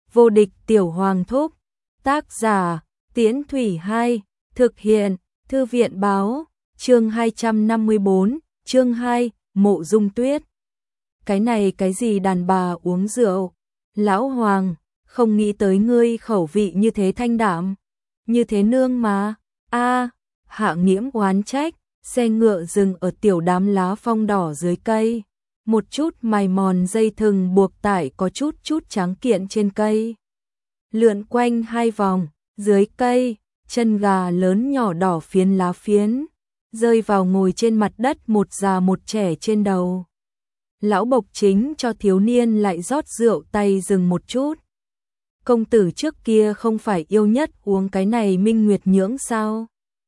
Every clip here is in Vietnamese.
Vô địch tiểu hoàng thúc. Tác giả, Tiễn Thủy 2, thực hiện, Thư viện báo, chương 254, chương 2, Mộ Dung Tuyết. Cái này cái gì đàn bà uống rượu? Lão Hoàng, không nghĩ tới ngươi khẩu vị như thế thanh đạm, như thế nương mà. Hạ Nghiễm oán trách, xe ngựa dừng ở tiểu đám lá phong đỏ dưới cây. Một chút mài mòn dây thừng buộc tải có chút tráng kiện trên cây. Lượn quanh 2 vòng, dưới cây, chân gà lớn nhỏ đỏ phiến lá phiến, rơi vào ngồi trên mặt đất một già một trẻ trên đầu. Lão Bộc chính cho thiếu niên lại rót rượu tay dừng một chút. Công tử trước kia không phải yêu nhất uống cái này minh nguyệt nhưỡng sao?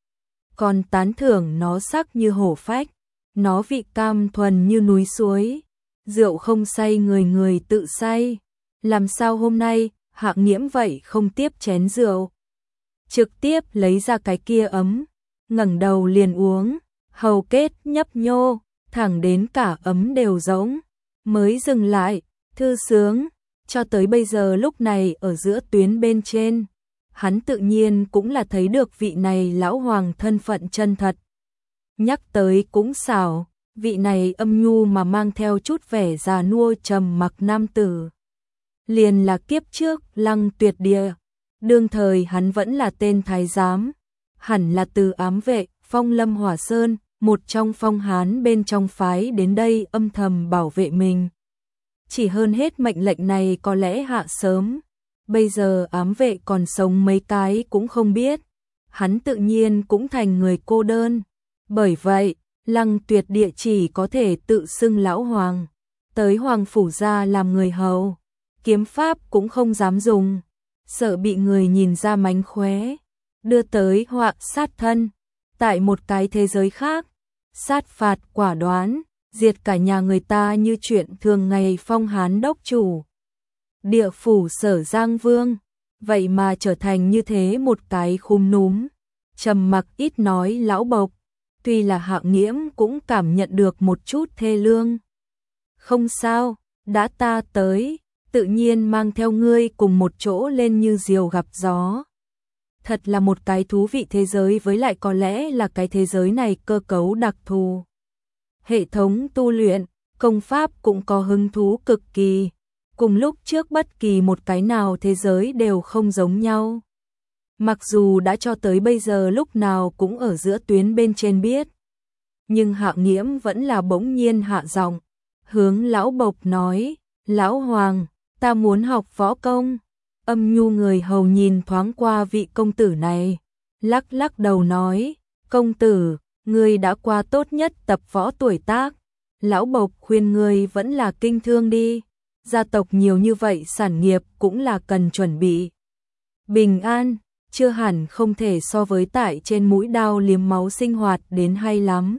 Còn tán thưởng nó sắc như hổ phách, nó vị cam thuần như núi suối, rượu không say người người tự say. Làm sao hôm nay Hạ Nghiễm vậy không tiếp chén rượu, trực tiếp lấy ra cái kia ấm, ngẩng đầu liền uống, hầu kết nhấp nhô, thẳng đến cả ấm đều rỗng, mới dừng lại, thư sướng. Cho tới bây giờ lúc này ở giữa tuyến bên trên, hắn tự nhiên cũng là thấy được vị này lão hoàng thân phận chân thật. Nhắc tới cũng xảo, vị này âm nhu mà mang theo chút vẻ già nua trầm mặc nam tử. Liền là kiếp trước Lăng Tuyệt Địa, đương thời hắn vẫn là tên thái giám, hẳn là từ ám vệ Phong Lâm Hỏa Sơn, một trong phong hán bên trong phái đến đây âm thầm bảo vệ mình. Chỉ hơn hết mệnh lệnh này có lẽ hạ sớm, bây giờ ám vệ còn sống mấy cái cũng không biết, hắn tự nhiên cũng thành người cô đơn. Bởi vậy, Lăng Tuyệt Địa chỉ có thể tự xưng lão hoàng, tới hoàng phủ ra làm người hầu, kiếm pháp cũng không dám dùng, sợ bị người nhìn ra mánh khóe, đưa tới họa sát thân. Tại một cái thế giới khác, sát phạt quả đoán, diệt cả nhà người ta như chuyện thường ngày phong hán đốc chủ. Địa phủ Sở Giang Vương, vậy mà trở thành như thế một cái khúm núm, trầm mặc ít nói lão Bộc. Tuy là Hạ Nghiễm cũng cảm nhận được một chút thê lương. Không sao, đã ta tới, tự nhiên mang theo ngươi cùng một chỗ lên như diều gặp gió. Thật là một cái thú vị thế giới, với lại có lẽ là cái thế giới này cơ cấu đặc thù. Hệ thống tu luyện, công pháp cũng có hứng thú cực kỳ. Cùng lúc trước bất kỳ một cái nào thế giới đều không giống nhau. Mặc dù đã cho tới bây giờ lúc nào cũng ở giữa tuyến bên trên biết. Nhưng Hạ Nghiễm vẫn là bỗng nhiên hạ giọng, hướng lão Bộc nói, lão Hoàng, ta muốn học võ công. Âm nhu người hầu nhìn thoáng qua vị công tử này, lắc lắc đầu nói, công tử, ngươi đã qua tốt nhất tập võ tuổi tác. Lão Bộc khuyên ngươi vẫn là kinh thương đi, gia tộc nhiều như vậy sản nghiệp cũng là cần chuẩn bị. Bình an, chưa hẳn không thể so với tại trên mũi đao liếm máu sinh hoạt đến hay lắm.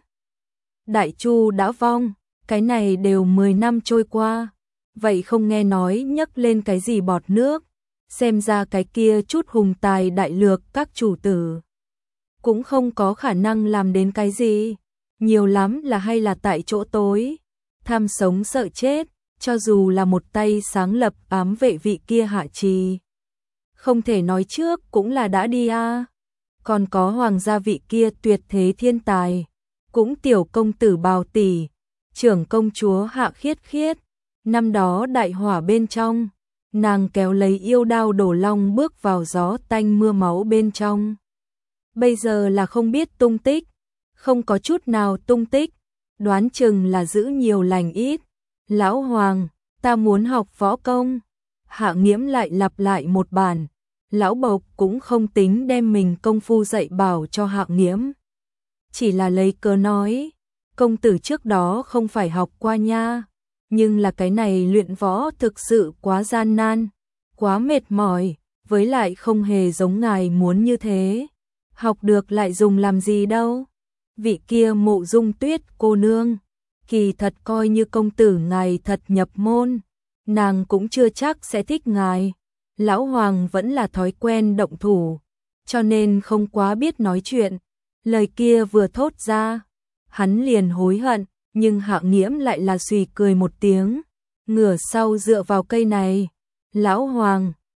Đại Chu đã vong, cái này đều 10 năm trôi qua, vậy không nghe nói nhắc lên cái gì bọt nước, xem ra cái kia chút hùng tài đại lược các chủ tử cũng không có khả năng làm đến cái gì, nhiều lắm là hay là tại chỗ tối, tham sống sợ chết, cho dù là một tay sáng lập ám vệ vị kia Hạ Trì. Không thể nói trước cũng là đã đi a. Còn có hoàng gia vị kia tuyệt thế thiên tài, cũng tiểu công tử Bào tỷ, trưởng công chúa Hạ Khiết Khiết, năm đó đại hỏa bên trong, nàng kéo lấy yêu đao đổ long bước vào gió tanh mưa máu bên trong. Bây giờ là không biết tung tích, không có chút nào tung tích, đoán chừng là giữ nhiều lành ít. Lão Hoàng, ta muốn học võ công. Hạ Nghiễm lại lặp lại một bản. Lão Bộc cũng không tính đem mình công phu dạy bảo cho Hạ Nghiễm, chỉ là lấy cớ nói, công tử trước đó không phải học qua nha, nhưng là cái này luyện võ thực sự quá gian nan, quá mệt mỏi, với lại không hề giống ngài muốn như thế, học được lại dùng làm gì đâu. Vị kia Mộ Dung Tuyết cô nương, kỳ thật coi như công tử ngài thật nhập môn, nàng cũng chưa chắc sẽ thích ngài. Lão Hoàng vẫn là thói quen động thủ, cho nên không quá biết nói chuyện. Lời kia vừa thốt ra, hắn liền hối hận, nhưng Hạ Nghiễm lại là suy cười một tiếng, ngửa sau dựa vào cây này. Lão Hoàng,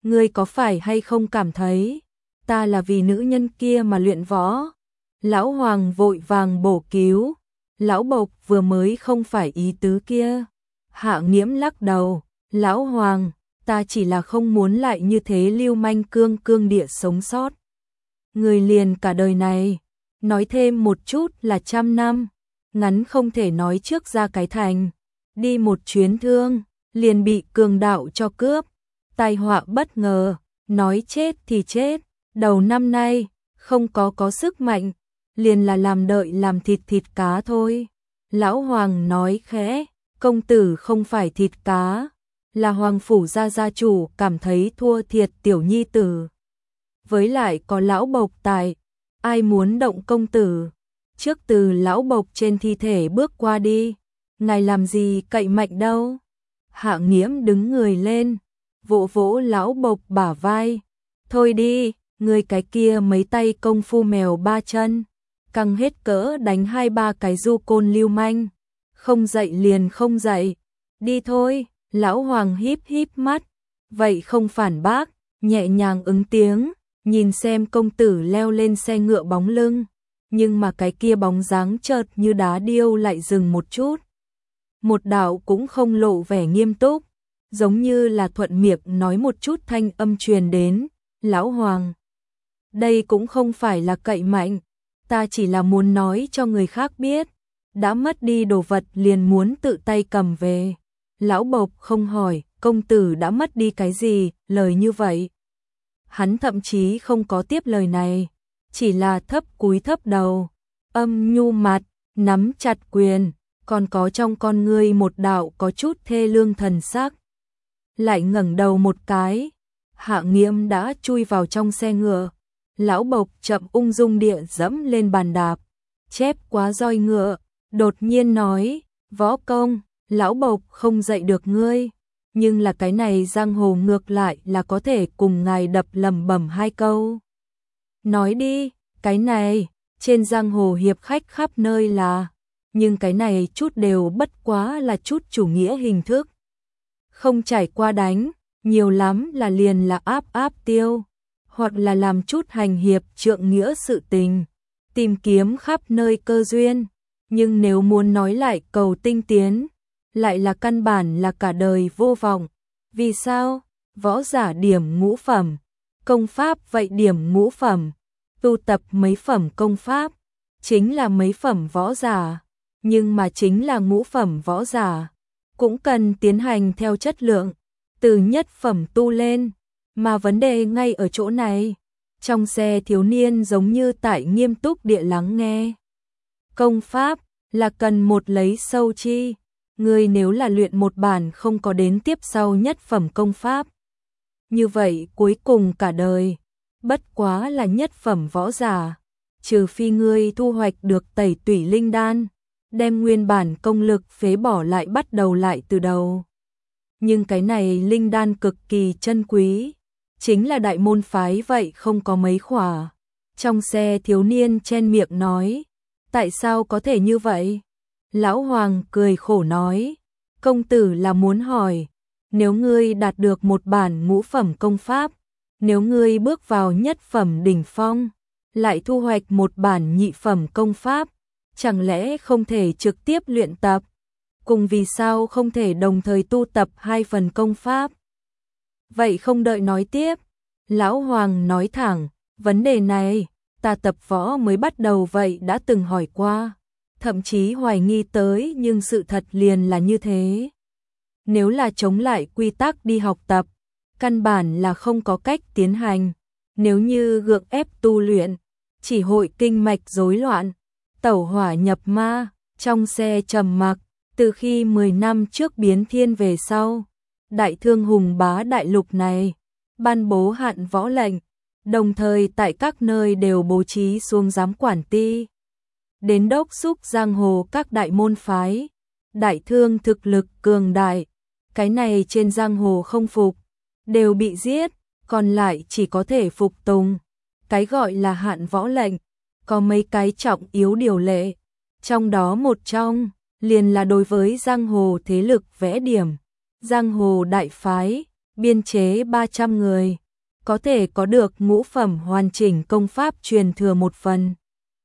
ngươi có phải hay không cảm thấy ta là vì nữ nhân kia mà luyện võ? Lão Hoàng vội vàng bổ cứu, lão Bộc vừa mới không phải ý tứ kia. Hạ Nghiễm lắc đầu, lão Hoàng, ta chỉ là không muốn lại như thế lưu manh cương cương địa sống sót. Người liền cả đời này, nói thêm một chút là 100 năm, ngắn không thể nói trước ra cái thành. Đi một chuyến thương, liền bị cường đạo cho cướp, tai họa bất ngờ, nói chết thì chết, đầu năm nay, không có sức mạnh, liền là làm đợi làm thịt cá thôi. Lão Hoàng nói khẽ, công tử không phải thịt cá, là Hoàng phủ gia chủ cảm thấy thua thiệt tiểu nhi tử. Với lại có lão Bộc tại, ai muốn động công tử, trước từ lão Bộc trên thi thể bước qua đi, ngài làm gì cậy mạnh đâu. Hạ Nghiễm đứng người lên, vỗ vỗ lão Bộc bả vai, thôi đi, người cái kia mấy tay công phu mèo ba chân, căng hết cỡ đánh 2-3 cái du côn lưu manh, không dậy liền không dậy, đi thôi. Lão Hoàng híp híp mắt, vậy không phản bác, nhẹ nhàng ứng tiếng, nhìn xem công tử leo lên xe ngựa bóng lưng, nhưng mà cái kia bóng dáng chợt như đá điêu lại dừng một chút. Một đạo cũng không lộ vẻ nghiêm túc, giống như là thuận miệng nói một chút thanh âm truyền đến, lão Hoàng. Đây cũng không phải là cậy mạnh, ta chỉ là muốn nói cho người khác biết, đã mất đi đồ vật liền muốn tự tay cầm về. Lão Bộc không hỏi, công tử đã mất đi cái gì, lời như vậy. Hắn thậm chí không có tiếp lời này, chỉ là cúi thấp đầu, âm nhu mặt, nắm chặt quyền, còn có trong con ngươi một đạo có chút thê lương thần sắc. Lại ngẩng đầu một cái, Hạ Nghiễm đã chui vào trong xe ngựa. Lão Bộc chậm ung dung địa dẫm lên bàn đạp, chép quá roi ngựa, đột nhiên nói, võ công, lão Bộc không dạy được ngươi, nhưng là cái này giang hồ ngược lại là có thể cùng ngài đập lẩm bẩm 2 câu. Nói đi, cái này, trên giang hồ hiệp khách khắp nơi là, nhưng cái này chút đều bất quá là chút chủ nghĩa hình thức. Không trải qua đánh, nhiều lắm là liền là áp tiêu, hoặc là làm chút hành hiệp trượng nghĩa sự tình, tìm kiếm khắp nơi cơ duyên, nhưng nếu muốn nói lại cầu tinh tiến, lại là căn bản là cả đời vô vọng. Vì sao? Võ giả điểm ngũ phẩm, công pháp vậy điểm ngũ phẩm, tu tập mấy phẩm công pháp, chính là mấy phẩm võ giả, nhưng mà chính là ngũ phẩm võ giả, cũng cần tiến hành theo chất lượng, từ nhất phẩm tu lên, mà vấn đề ngay ở chỗ này. Trong xe thiếu niên giống như tại nghiêm túc địa lắng nghe. Công pháp là cần một lấy sâu chi. Ngươi nếu là luyện một bản không có đến tiếp sau nhất phẩm công pháp, như vậy cuối cùng cả đời, bất quá là nhất phẩm võ giả, trừ phi ngươi thu hoạch được tẩy tủy linh đan, đem nguyên bản công lực phế bỏ lại bắt đầu lại từ đầu. Nhưng cái này linh đan cực kỳ chân quý, chính là đại môn phái vậy không có mấy khỏa. Trong xe thiếu niên chen miệng nói, tại sao có thể như vậy? Lão Hoàng cười khổ nói, công tử là muốn hỏi, nếu ngươi đạt được một bản ngũ phẩm công pháp, nếu ngươi bước vào nhất phẩm đỉnh phong, lại thu hoạch một bản nhị phẩm công pháp, chẳng lẽ không thể trực tiếp luyện tập? Cùng vì sao không thể đồng thời tu tập 2 phần công pháp? Vậy không đợi nói tiếp, Lão Hoàng nói thẳng, vấn đề này, ta tập võ mới bắt đầu vậy đã từng hỏi qua, thậm chí hoài nghi tới nhưng sự thật liền là như thế. Nếu là chống lại quy tắc đi học tập, căn bản là không có cách tiến hành, nếu như gượng ép tu luyện, chỉ hội kinh mạch rối loạn, tẩu hỏa nhập ma. Trong xe trầm mặc, từ khi 10 năm trước biến thiên về sau, Đại Thương hùng bá đại lục này, ban bố hạn võ lệnh, đồng thời tại các nơi đều bố trí xuống giám quản ti, đến đốc xúc giang hồ các đại môn phái. Đại Thương thực lực cường đại, cái này trên giang hồ không phục, đều bị giết, còn lại chỉ có thể phục tùng. Cái gọi là hạn võ lệnh, có mấy cái trọng yếu điều lệ, trong đó một trong, liền là đối với giang hồ thế lực vẽ điểm, giang hồ đại phái, biên chế 300 người, có thể có được ngũ phẩm hoàn chỉnh công pháp truyền thừa 1 phần,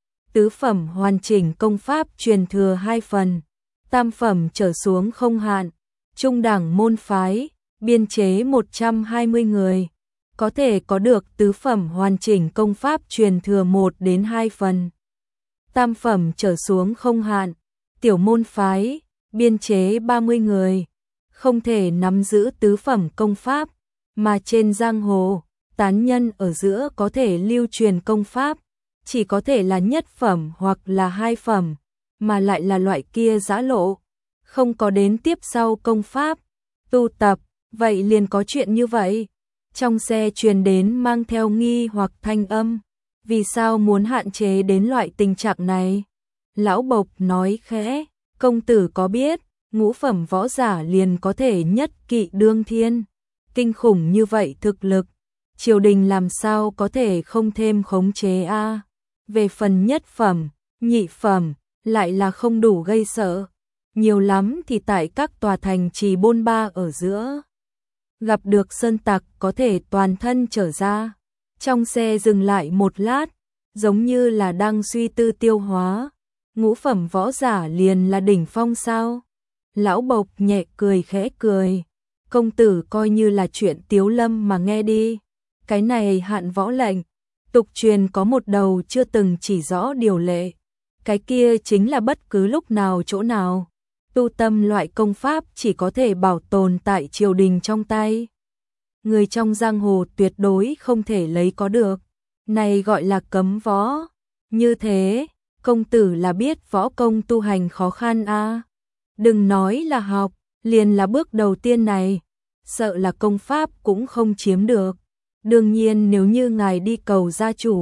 tứ phẩm hoàn chỉnh công pháp truyền thừa 2 phần, tam phẩm trở xuống không hạn, trung đẳng môn phái, biên chế 120 người, có thể có được tứ phẩm hoàn chỉnh công pháp truyền thừa 1 đến 2 phần, tam phẩm trở xuống không hạn, tiểu môn phái, biên chế 30 người, không thể nắm giữ tứ phẩm công pháp, mà trên giang hồ, tán nhân ở giữa có thể lưu truyền công pháp, chỉ có thể là nhất phẩm hoặc là 2 phẩm, mà lại là loại kia giã lộ, không có đến tiếp sau công pháp, tu tập, vậy liền có chuyện như vậy. Trong xe truyền đến mang theo nghi hoặc thanh âm, vì sao muốn hạn chế đến loại tình trạng này? Lão Bộc nói khẽ, công tử có biết, ngũ phẩm võ giả liền có thể nhất kỵ đương thiên, kinh khủng như vậy thực lực, triều đình làm sao có thể không thêm khống chế a? Về phần nhất phẩm, nhị phẩm, lại là không đủ gây sợ, nhiều lắm thì tại các tòa thành trì bôn ba ở giữa. Gặp được sơn tặc có thể toàn thân trở ra. Trong xe dừng lại một lát, giống như là đang suy tư tiêu hóa. Ngũ phẩm võ giả liền là đỉnh phong sao? Lão Bộc nhẹ cười khẽ cười. Công tử coi như là chuyện tiếu lâm mà nghe đi. Cái này hạn võ lệnh, tục truyền có một đầu chưa từng chỉ rõ điều lệ. Cái kia chính là bất cứ lúc nào chỗ nào. Tu tâm loại công pháp chỉ có thể bảo tồn tại triều đình trong tay. Người trong giang hồ tuyệt đối không thể lấy có được. Này gọi là cấm võ. Như thế, công tử là biết võ công tu hành khó khăn a. Đừng nói là học, liền là bước đầu tiên này. Sợ là công pháp cũng không chiếm được. Đương nhiên nếu như ngài đi cầu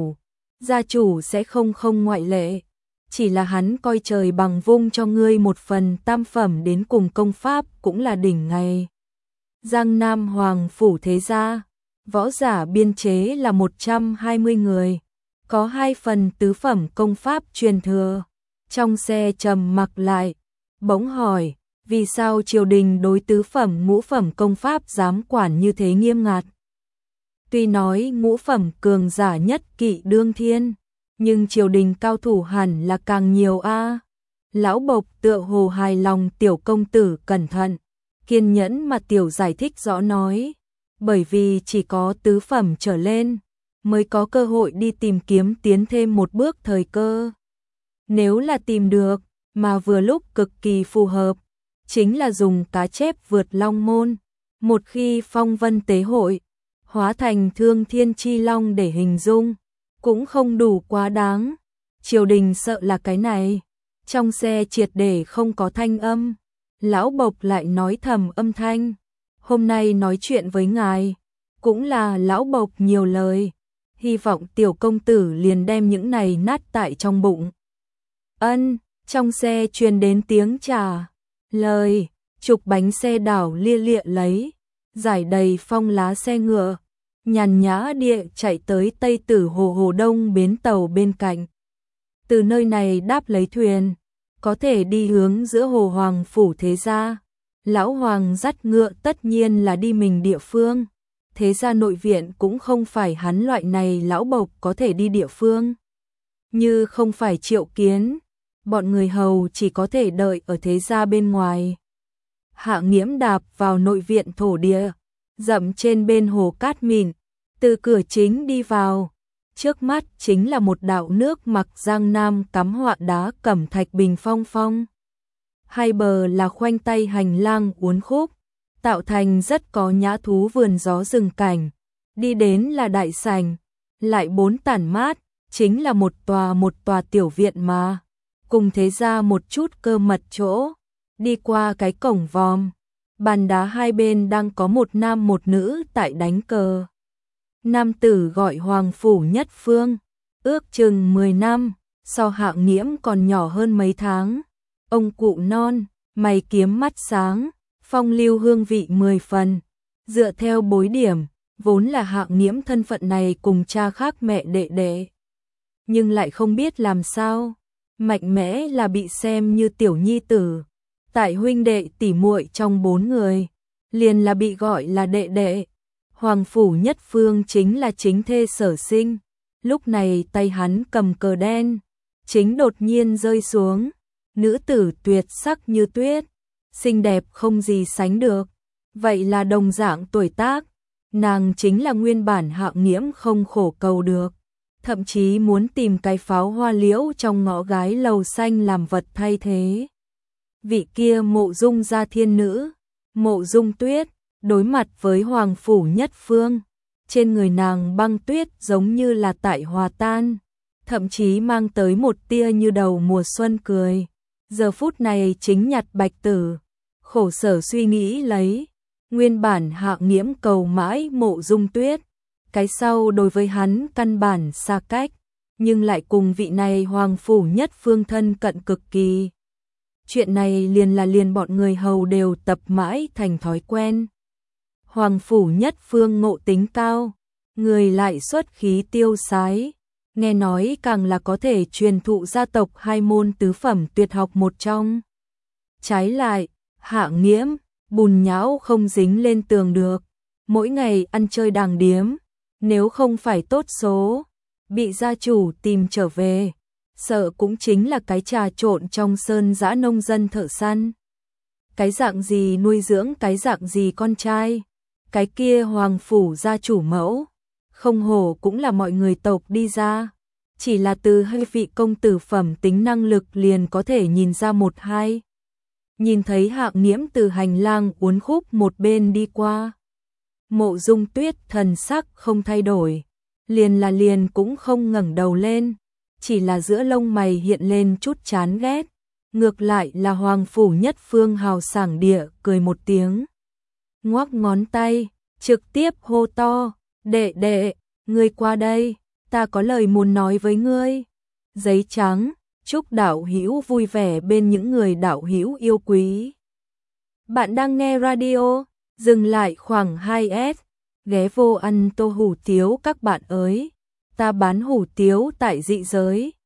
gia chủ sẽ không ngoại lệ. Chỉ là hắn coi trời bằng vung cho ngươi 1 phần tam phẩm đến cùng công pháp cũng là đỉnh ngày. Giang Nam Hoàng Phủ Thế Gia, võ giả biên chế là 120 người, có 2 phần tứ phẩm công pháp truyền thừa. Trong xe trầm mặc lại, bỗng hỏi, vì sao triều đình đối tứ phẩm ngũ phẩm công pháp giám quản như thế nghiêm ngặt? Tuy nói ngũ phẩm cường giả nhất kỵ đương thiên, nhưng triều đình cao thủ hẳn là càng nhiều a. Lão Bộc tựa hồ hài lòng tiểu công tử cẩn thận, kiên nhẫn mà tiểu giải thích rõ nói, bởi vì chỉ có tứ phẩm trở lên mới có cơ hội đi tìm kiếm tiến thêm một bước thời cơ. Nếu là tìm được, mà vừa lúc cực kỳ phù hợp, chính là dùng cá chép vượt long môn, một khi phong vân tế hội, hóa thành thương thiên chi long để hình dung, cũng không đủ quá đáng. Triều đình sợ là cái này. Trong xe triệt để không có thanh âm. Lão Bộc lại nói thầm âm thanh. Hôm nay nói chuyện với ngài, cũng là Lão Bộc nhiều lời. Hy vọng tiểu công tử liền đem những này nát tại trong bụng. Ân, trong xe truyền đến tiếng trả lời, trục bánh xe đảo lia lịa lấy, giải đầy phong lá xe ngựa, nhàn nhã địa chạy tới Tây Tử Hồ Đông bến tàu bên cạnh. Từ nơi này đáp lấy thuyền, có thể đi hướng giữa Hồ Hoàng Phủ Thế Gia. Lão Hoàng dắt ngựa tất nhiên là đi mình địa phương. Thế Gia nội viện cũng không phải hắn loại này lão bộc có thể đi địa phương. Như không phải Triệu Kiến, bọn người hầu chỉ có thể đợi ở Thế Gia bên ngoài. Hạ Nghiễm đạp vào nội viện thổ địa, dậm trên bên hồ cát mịn, từ cửa chính đi vào. Trước mắt chính là một đạo nước mặc Giang Nam cắm họa đá cẩm thạch bình phong phong. Hai bờ là khoanh tay hành lang uốn khúc, tạo thành rất có nhã thú vườn gió rừng cảnh. Đi đến là đại sảnh, lại 4 tản mát, chính là một tòa tiểu viện mà. Cùng Thế Gia một chút cơ mật chỗ, đi qua cái cổng vòm, bàn đá hai bên đang có một nam một nữ tại đánh cờ. Nam tử gọi Hoàng Phủ Nhất Phương, ước chừng 10 năm, so Hạ Nghiễm còn nhỏ hơn mấy tháng. Ông cụ non, mày kiếm mắt sáng, phong lưu hương vị 10 phần. Dựa theo bối điểm, vốn là Hạ Nghiễm thân phận này cùng cha khác mẹ đệ đệ. Nhưng lại không biết làm sao, mạnh mẽ là bị xem như tiểu nhi tử. Tại huynh đệ tỷ muội trong 4 người, liền là bị gọi là đệ đệ. Hoàng Phủ Nhất Phương chính là chính thê sở sinh. Lúc này tay hắn cầm cờ đen, chính đột nhiên rơi xuống. Nữ tử tuyệt sắc như tuyết, xinh đẹp không gì sánh được. Vậy là đồng dạng tuổi tác, nàng chính là nguyên bản Hạng Nghiễm không khổ cầu được. Thậm chí muốn tìm cái pháo hoa liễu trong ngõ gái lầu xanh làm vật thay thế. Vị kia Mộ Dung gia thiên nữ, Mộ Dung Tuyết, đối mặt với Hoàng Phủ Nhất Phương, trên người nàng băng tuyết giống như là tại hòa tan, thậm chí mang tới một tia như đầu mùa xuân cười. Giờ phút này chính nhặt bạch tử, khổ sở suy nghĩ lấy, nguyên bản Hạng Nghiễm cầu mãi Mộ Dung Tuyết, cái sau đối với hắn căn bản xa cách, nhưng lại cùng vị này Hoàng Phủ Nhất Phương thân cận cực kỳ. Chuyện này liền bọn người hầu đều tập mãi thành thói quen. Hoàng Phủ Nhất Phương ngộ tính cao, người lại xuất khí tiêu sái, nghe nói càng là có thể truyền thụ gia tộc hai môn tứ phẩm tuyệt học một trong. Trái lại, Hạng Nghiễm, bùn nhão không dính lên tường được, mỗi ngày ăn chơi đàng điếm, nếu không phải tốt số, bị gia chủ tìm trở về, sợ cũng chính là cái trà trộn trong sơn dã nông dân thợ săn. Cái dạng gì nuôi dưỡng cái dạng gì con trai, cái kia Hoàng Phủ gia chủ mẫu, không hổ cũng là mọi người tộc đi ra, chỉ là từ hơi vị công tử phẩm tính năng lực liền có thể nhìn ra một hai. Nhìn thấy Hạng Nghiễm từ hành lang uốn khúc một bên đi qua, Mộ Dung Tuyết thần sắc không thay đổi, liền cũng không ngẩng đầu lên, chỉ là giữa lông mày hiện lên chút chán ghét. Ngược lại là Hoàng Phủ Nhất Phương hào sảng địa cười một tiếng, ngoắc ngón tay, trực tiếp hô to, đệ đệ, ngươi qua đây, ta có lời muốn nói với ngươi. Giấy trắng, chúc đạo hữu vui vẻ bên những người đạo hữu yêu quý. Bạn đang nghe radio, dừng lại khoảng 2S, ghé vô ăn tô hủ tiếu các bạn ơi, ta bán hủ tiếu tại dị giới,